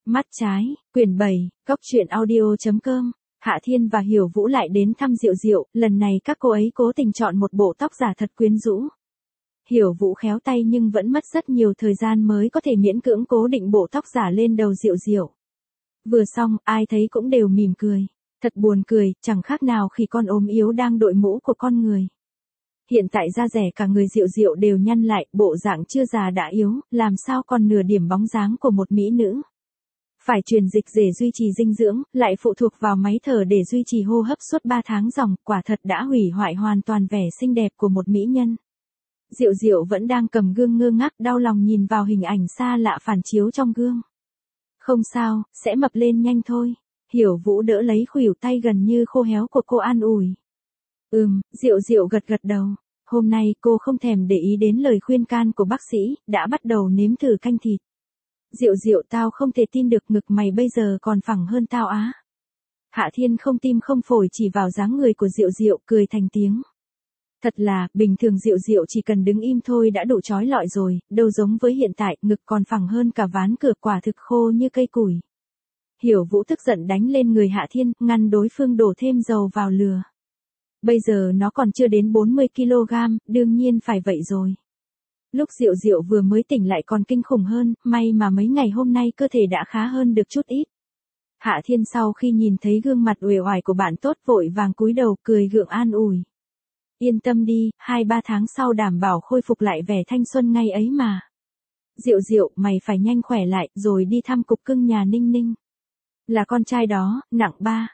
Mắt trái, quyển 7, Cốc truyện audio.com. Hạ Thiên và Hiểu Vũ lại đến thăm Diệu Diệu, lần này các cô ấy cố tình chọn một bộ tóc giả thật quyến rũ. Hiểu Vũ khéo tay nhưng vẫn mất rất nhiều thời gian mới có thể miễn cưỡng cố định bộ tóc giả lên đầu Diệu Diệu. Vừa xong, ai thấy cũng đều mỉm cười. Thật buồn cười, chẳng khác nào khi con ốm yếu đang đội mũ của con người. Hiện tại da rẻ cả người Diệu Diệu đều nhăn lại, bộ dạng chưa già đã yếu, làm sao còn nửa điểm bóng dáng của một mỹ nữ. Phải truyền dịch để duy trì dinh dưỡng, lại phụ thuộc vào máy thở để duy trì hô hấp suốt 3 tháng ròng, quả thật đã hủy hoại hoàn toàn vẻ xinh đẹp của một mỹ nhân. Diệu Diệu vẫn đang cầm gương ngơ ngác đau lòng nhìn vào hình ảnh xa lạ phản chiếu trong gương. Không sao, sẽ mập lên nhanh thôi. Hiểu Vũ đỡ lấy khuỷu tay gần như khô héo của cô an ủi. Diệu Diệu gật gật đầu. Hôm nay cô không thèm để ý đến lời khuyên can của bác sĩ, đã bắt đầu nếm thử canh thịt. Diệu Diệu, tao không thể tin được ngực mày bây giờ còn phẳng hơn tao á. Hạ Thiên không tim không phổi chỉ vào dáng người của Diệu Diệu cười thành tiếng. Thật là, bình thường Diệu Diệu chỉ cần đứng im thôi đã đủ trói lọi rồi, đâu giống với hiện tại, ngực còn phẳng hơn cả ván cửa, quả thực khô như cây củi. Hiểu Vũ tức giận đánh lên người Hạ Thiên, ngăn đối phương đổ thêm dầu vào lửa. Bây giờ nó còn chưa đến 40 kg, đương nhiên phải vậy rồi. Lúc Diệu Diệu vừa mới tỉnh lại còn kinh khủng hơn, may mà mấy ngày hôm nay cơ thể đã khá hơn được chút ít. Hạ Thiên sau khi nhìn thấy gương mặt uể oải của bạn tốt vội vàng cúi đầu cười gượng an ủi. Yên tâm đi, 2-3 tháng sau đảm bảo khôi phục lại vẻ thanh xuân ngay ấy mà. Diệu Diệu, mày phải nhanh khỏe lại rồi đi thăm cục cưng nhà Ninh Ninh. Là con trai đó, nặng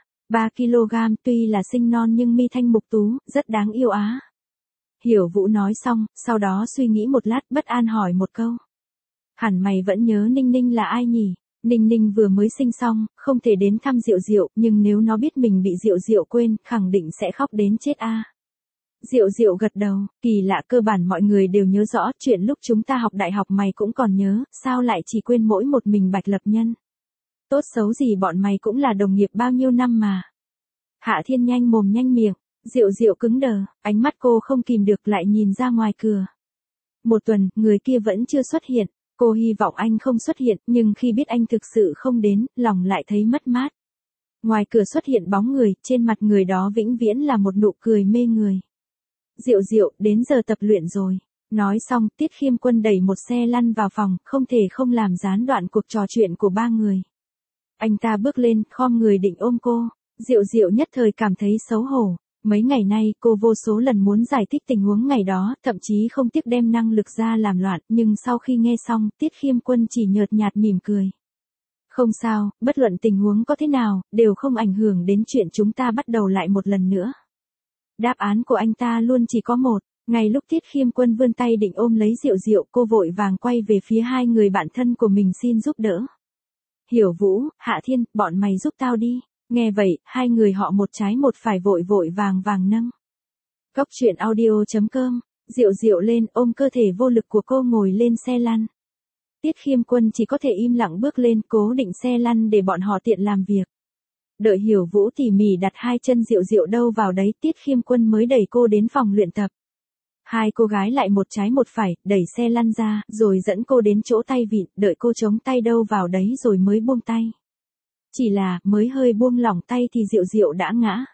3 kg, tuy là sinh non nhưng mi thanh mục tú, rất đáng yêu á. Hiểu Vũ nói xong, sau đó suy nghĩ một lát bất an hỏi một câu. Hẳn mày vẫn nhớ Ninh Ninh là ai nhỉ? Ninh Ninh vừa mới sinh xong, không thể đến thăm Diệu Diệu, nhưng nếu nó biết mình bị Diệu Diệu quên, khẳng định sẽ khóc đến chết a. Diệu Diệu gật đầu, kỳ lạ, cơ bản mọi người đều nhớ rõ, chuyện lúc chúng ta học đại học mày cũng còn nhớ, sao lại chỉ quên mỗi một mình Bạch Lập Nhân? Tốt xấu gì bọn mày cũng là đồng nghiệp bao nhiêu năm mà. Hạ Thiên nhanh mồm nhanh miệng, Diệu Diệu cứng đờ, ánh mắt cô không kìm được lại nhìn ra ngoài cửa. Một tuần, người kia vẫn chưa xuất hiện, cô hy vọng anh không xuất hiện, nhưng khi biết anh thực sự không đến, lòng lại thấy mất mát. Ngoài cửa xuất hiện bóng người, trên mặt người đó vĩnh viễn là một nụ cười mê người. Diệu Diệu, đến giờ tập luyện rồi. Nói xong, Tiết Khiêm Quân đẩy một xe lăn vào phòng, không thể không làm gián đoạn cuộc trò chuyện của ba người. Anh ta bước lên, khom người định ôm cô. Diệu Diệu nhất thời cảm thấy xấu hổ. Mấy ngày nay, cô vô số lần muốn giải thích tình huống ngày đó, thậm chí không tiếc đem năng lực ra làm loạn, nhưng sau khi nghe xong, Tiết Khiêm Quân chỉ nhợt nhạt mỉm cười. Không sao, bất luận tình huống có thế nào, đều không ảnh hưởng đến chuyện chúng ta bắt đầu lại một lần nữa. Đáp án của anh ta luôn chỉ có một. Ngay lúc Tiết Khiêm Quân vươn tay định ôm lấy Diệu Diệu, cô vội vàng quay về phía hai người bạn thân của mình xin giúp đỡ. Hiểu Vũ, Hạ Thiên, bọn mày giúp tao đi. Nghe vậy, hai người họ một trái một phải vội vàng nâng. Cốc truyện audio.com. Diệu Diệu lên, ôm cơ thể vô lực của cô ngồi lên xe lăn. Tiết Khiêm Quân chỉ có thể im lặng bước lên, cố định xe lăn để bọn họ tiện làm việc. Đợi Hiểu Vũ tỉ mỉ đặt hai chân Diệu Diệu đâu vào đấy, Tiết Khiêm Quân mới đẩy cô đến phòng luyện tập. Hai cô gái lại một trái một phải, đẩy xe lăn ra, rồi dẫn cô đến chỗ tay vịn, đợi cô chống tay đâu vào đấy rồi mới buông tay. Chỉ là, mới hơi buông lỏng tay thì Diệu Diệu đã ngã.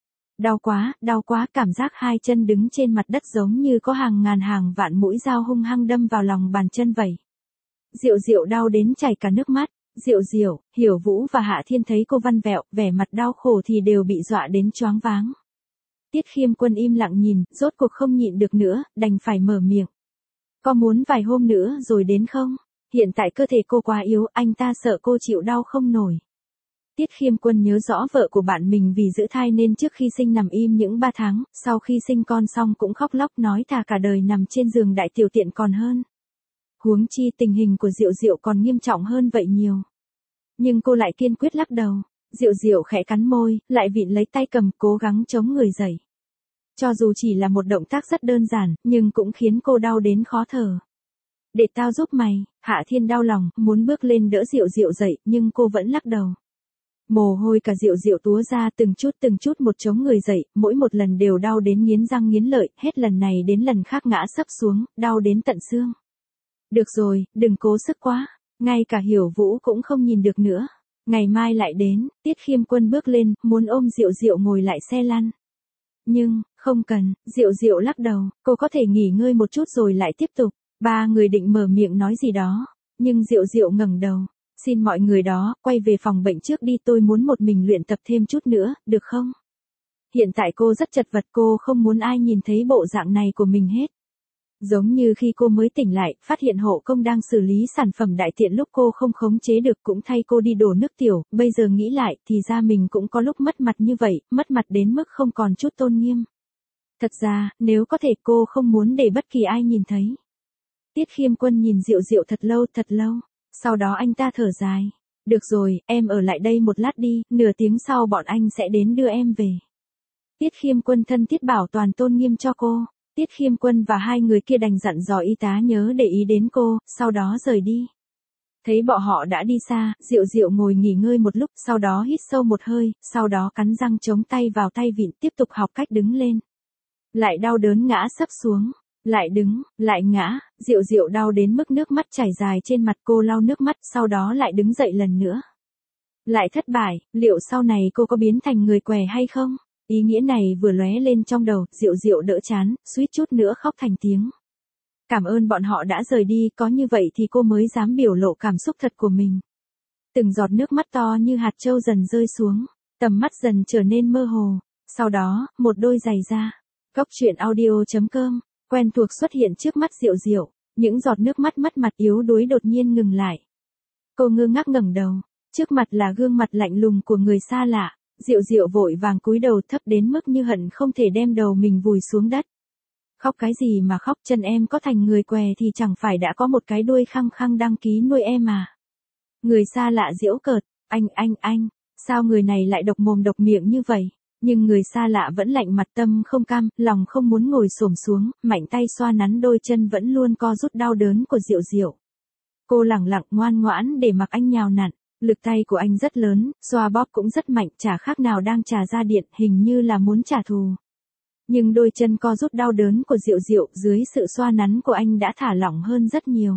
Đau quá, cảm giác hai chân đứng trên mặt đất giống như có hàng ngàn hàng vạn mũi dao hung hăng đâm vào lòng bàn chân vậy. Diệu Diệu đau đến chảy cả nước mắt. Diệu Diệu, Hiểu Vũ và Hạ Thiên thấy cô văn vẹo, vẻ mặt đau khổ thì đều bị dọa đến choáng váng. Tiết Khiêm Quân im lặng nhìn, rốt cuộc không nhịn được nữa, đành phải mở miệng. Có muốn vài hôm nữa rồi đến không? Hiện tại cơ thể cô quá yếu, anh ta sợ cô chịu đau không nổi. Tiết Khiêm Quân nhớ rõ vợ của bạn mình vì giữ thai nên trước khi sinh nằm im những 3 tháng, sau khi sinh con xong cũng khóc lóc nói thà cả đời nằm trên giường đại tiểu tiện còn hơn. Huống chi tình hình của Diệu Diệu còn nghiêm trọng hơn vậy nhiều. Nhưng cô lại kiên quyết lắc đầu. Diệu Diệu khẽ cắn môi, lại vịn lấy tay cầm, cố gắng chống người dậy. Cho dù chỉ là một động tác rất đơn giản, nhưng cũng khiến cô đau đến khó thở. Để tao giúp mày. Hạ Thiên đau lòng, muốn bước lên đỡ Diệu Diệu dậy, nhưng cô vẫn lắc đầu. Mồ hôi cả Diệu Diệu túa ra từng chút một chống người dậy, mỗi một lần đều đau đến nghiến răng nghiến lợi, hết lần này đến lần khác ngã sấp xuống, đau đến tận xương. Được rồi, đừng cố sức quá. Ngay cả Hiểu Vũ cũng không nhìn được nữa. Ngày mai lại đến, Tiết Khiêm Quân bước lên, muốn ôm Diệu Diệu ngồi lại xe lăn. Nhưng, không cần, Diệu Diệu lắc đầu, cô có thể nghỉ ngơi một chút rồi lại tiếp tục. Ba người định mở miệng nói gì đó, nhưng Diệu Diệu ngẩng đầu. Xin mọi người đó, quay về phòng bệnh trước đi, tôi muốn một mình luyện tập thêm chút nữa, được không? Hiện tại cô rất chật vật, cô không muốn ai nhìn thấy bộ dạng này của mình hết. Giống như khi cô mới tỉnh lại, phát hiện hộ công đang xử lý sản phẩm đại tiện lúc cô không khống chế được cũng thay cô đi đổ nước tiểu, bây giờ nghĩ lại thì ra mình cũng có lúc mất mặt như vậy, mất mặt đến mức không còn chút tôn nghiêm. Thật ra, nếu có thể cô không muốn để bất kỳ ai nhìn thấy. Tiết Khiêm Quân nhìn Diệu Diệu thật lâu, sau đó anh ta thở dài. Được rồi, em ở lại đây một lát đi, nửa tiếng sau bọn anh sẽ đến đưa em về. Tiết Khiêm Quân thân thiết bảo toàn tôn nghiêm cho cô. Tiết Khiêm Quân và hai người kia đành dặn dò y tá nhớ để ý đến cô, sau đó rời đi. Thấy bọn họ đã đi xa, Diệu Diệu ngồi nghỉ ngơi một lúc, sau đó hít sâu một hơi, sau đó cắn răng chống tay vào tay vịn, tiếp tục học cách đứng lên. Lại đau đớn ngã sấp xuống, lại đứng, lại ngã, Diệu Diệu đau đến mức nước mắt chảy dài trên mặt, cô lau nước mắt, sau đó lại đứng dậy lần nữa. Lại thất bại, liệu sau này cô có biến thành người què hay không? Ý nghĩa này vừa lóe lên trong đầu, Diệu Diệu đỡ chán, suýt chút nữa khóc thành tiếng. Cảm ơn bọn họ đã rời đi, có như vậy thì cô mới dám biểu lộ cảm xúc thật của mình. Từng giọt nước mắt to như hạt châu dần rơi xuống, tầm mắt dần trở nên mơ hồ. Sau đó, một đôi giày da. Góc truyện audio.com, quen thuộc xuất hiện trước mắt Diệu Diệu, những giọt nước mắt mất mặt yếu đuối đột nhiên ngừng lại. Cô ngơ ngác ngẩng đầu, trước mặt là gương mặt lạnh lùng của người xa lạ. Diệu Diệu vội vàng cúi đầu thấp đến mức như hận không thể đem đầu mình vùi xuống đất. Khóc cái gì mà khóc, chân em có thành người què thì chẳng phải đã có một cái đuôi khăng khăng đăng ký nuôi em à. Người xa lạ giễu cợt, anh, sao người này lại độc mồm độc miệng như vậy? Nhưng người xa lạ vẫn lạnh mặt, tâm không cam, lòng không muốn ngồi xổm xuống, mạnh tay xoa nắn đôi chân vẫn luôn co rút đau đớn của Diệu Diệu. Cô lẳng lặng ngoan ngoãn để mặc anh nhào nặn. Lực tay của anh rất lớn, xoa bóp cũng rất mạnh, chả khác nào đang trả ra điện, hình như là muốn trả thù. Nhưng đôi chân co rút đau đớn của Diệu Diệu dưới sự xoa nắn của anh đã thả lỏng hơn rất nhiều.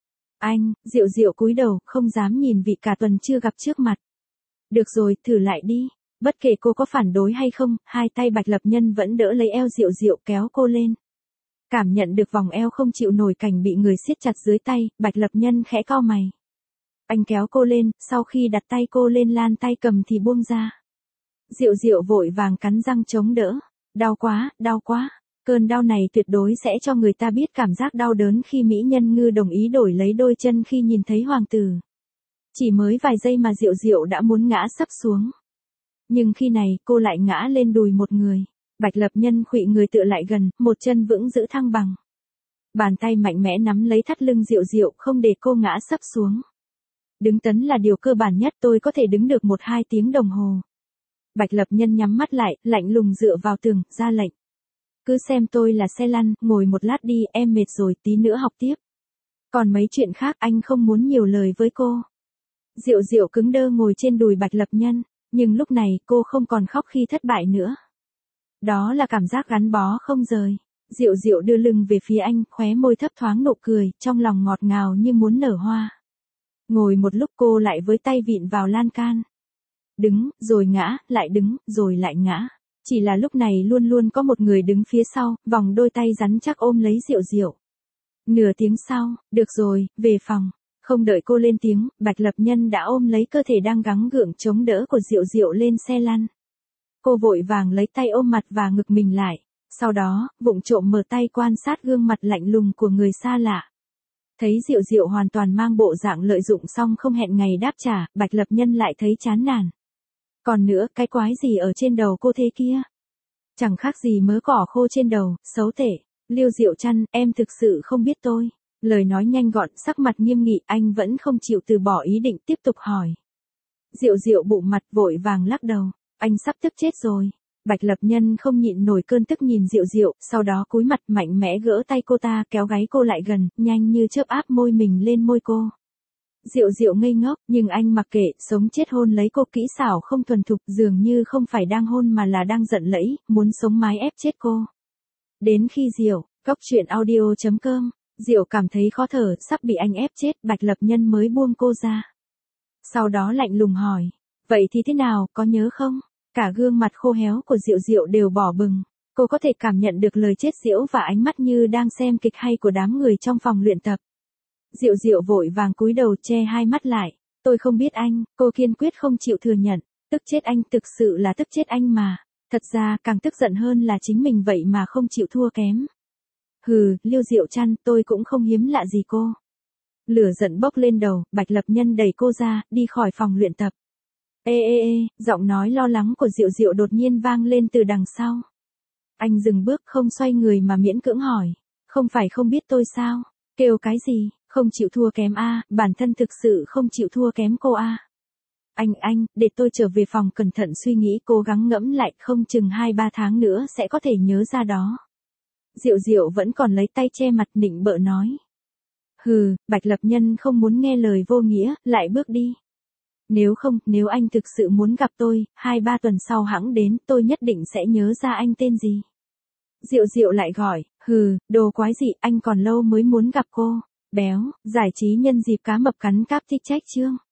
Anh, Diệu Diệu cúi đầu, không dám nhìn vị cả tuần chưa gặp trước mặt. Được rồi, thử lại đi. Bất kể cô có phản đối hay không, hai tay Bạch Lập Nhân vẫn đỡ lấy eo Diệu Diệu kéo cô lên. Cảm nhận được vòng eo không chịu nổi cảnh bị người siết chặt dưới tay, Bạch Lập Nhân khẽ cau mày. Anh kéo cô lên, sau khi đặt tay cô lên lan tay cầm thì buông ra. Diệu Diệu vội vàng cắn răng chống đỡ. Đau quá. Cơn đau này tuyệt đối sẽ cho người ta biết cảm giác đau đớn khi mỹ nhân ngư đồng ý đổi lấy đôi chân khi nhìn thấy hoàng tử. Chỉ mới vài giây mà Diệu Diệu đã muốn ngã sấp xuống. Nhưng khi này cô lại ngã lên đùi một người. Bạch Lập Nhân khuỵu người tựa lại gần, một chân vững giữ thăng bằng. Bàn tay mạnh mẽ nắm lấy thắt lưng Diệu Diệu không để cô ngã sấp xuống. Đứng tấn là điều cơ bản nhất, tôi có thể đứng được 1-2 tiếng đồng hồ. Bạch Lập Nhân nhắm mắt lại, lạnh lùng dựa vào tường, ra lệnh. Cứ xem tôi là xe lăn, ngồi một lát đi, em mệt rồi, tí nữa học tiếp. Còn mấy chuyện khác anh không muốn nhiều lời với cô. Diệu Diệu cứng đơ ngồi trên đùi Bạch Lập Nhân, nhưng lúc này cô không còn khóc khi thất bại nữa. Đó là cảm giác gắn bó không rời. Diệu Diệu đưa lưng về phía anh, khóe môi thấp thoáng nụ cười, trong lòng ngọt ngào như muốn nở hoa. Ngồi một lúc cô lại với tay vịn vào lan can. Đứng, rồi ngã, lại đứng, rồi lại ngã. Chỉ là lúc này luôn luôn có một người đứng phía sau, vòng đôi tay rắn chắc ôm lấy Diệu Diệu. Nửa tiếng sau, được rồi, về phòng. Không đợi cô lên tiếng, Bạch Lập Nhân đã ôm lấy cơ thể đang gắng gượng chống đỡ của Diệu Diệu lên xe lăn. Cô vội vàng lấy tay ôm mặt và ngực mình lại. Sau đó, vụng trộm mở tay quan sát gương mặt lạnh lùng của người xa lạ. Thấy Diệu Diệu hoàn toàn mang bộ dạng lợi dụng xong không hẹn ngày đáp trả, Bạch Lập Nhân lại thấy chán nản. Còn nữa, cái quái gì ở trên đầu cô thế kia? Chẳng khác gì mớ cỏ khô trên đầu, xấu tệ. Liêu Diệu Trăn, em thực sự không biết tôi. Lời nói nhanh gọn, sắc mặt nghiêm nghị, anh vẫn không chịu từ bỏ ý định tiếp tục hỏi. Diệu Diệu bụng mặt vội vàng lắc đầu. Anh sắp tức chết rồi. Bạch Lập Nhân không nhịn nổi cơn tức nhìn Diệu Diệu, sau đó cúi mặt mạnh mẽ gỡ tay cô ta, kéo gáy cô lại gần, nhanh như chớp áp môi mình lên môi cô. Diệu Diệu ngây ngốc, nhưng anh mặc kệ, sống chết hôn lấy cô kỹ xảo không thuần thục, dường như không phải đang hôn mà là đang giận lẫy, muốn sống mái ép chết cô. Đến khi Diệu, góc truyện audio.com, Diệu cảm thấy khó thở, sắp bị anh ép chết, Bạch Lập Nhân mới buông cô ra. Sau đó lạnh lùng hỏi, vậy thì thế nào, có nhớ không? Cả gương mặt khô héo của Diệu Diệu đều đỏ bừng. Cô có thể cảm nhận được lời chế giễu và ánh mắt như đang xem kịch hay của đám người trong phòng luyện tập. Diệu Diệu vội vàng cúi đầu che hai mắt lại. Tôi không biết anh, cô kiên quyết không chịu thừa nhận. Tức chết anh, thực sự là tức chết anh mà. Thật ra càng tức giận hơn là chính mình vậy mà không chịu thua kém. Hừ, Lưu Diệu Trăn, tôi cũng không hiếm lạ gì cô. Lửa giận bốc lên đầu, Bạch Lập Nhân đẩy cô ra, đi khỏi phòng luyện tập. Ê, giọng nói lo lắng của Diệu Diệu đột nhiên vang lên từ đằng sau. Anh dừng bước không xoay người mà miễn cưỡng hỏi. Không phải không biết tôi sao? Kêu cái gì? Không chịu thua kém a, bản thân thực sự không chịu thua kém cô a. Anh, để tôi trở về phòng cẩn thận suy nghĩ, cố gắng ngẫm lại, không chừng 2-3 tháng nữa sẽ có thể nhớ ra đó. Diệu Diệu vẫn còn lấy tay che mặt nịnh bợ nói. Hừ, Bạch Lập Nhân không muốn nghe lời vô nghĩa, lại bước đi. Nếu anh thực sự muốn gặp tôi, 2-3 tuần sau hẵng đến, tôi nhất định sẽ nhớ ra anh tên gì. Diệu Diệu lại gọi, hừ, đồ quái gì, anh còn lâu mới muốn gặp cô. Béo, giải trí nhân dịp cá mập cắn cáp thích trách chương.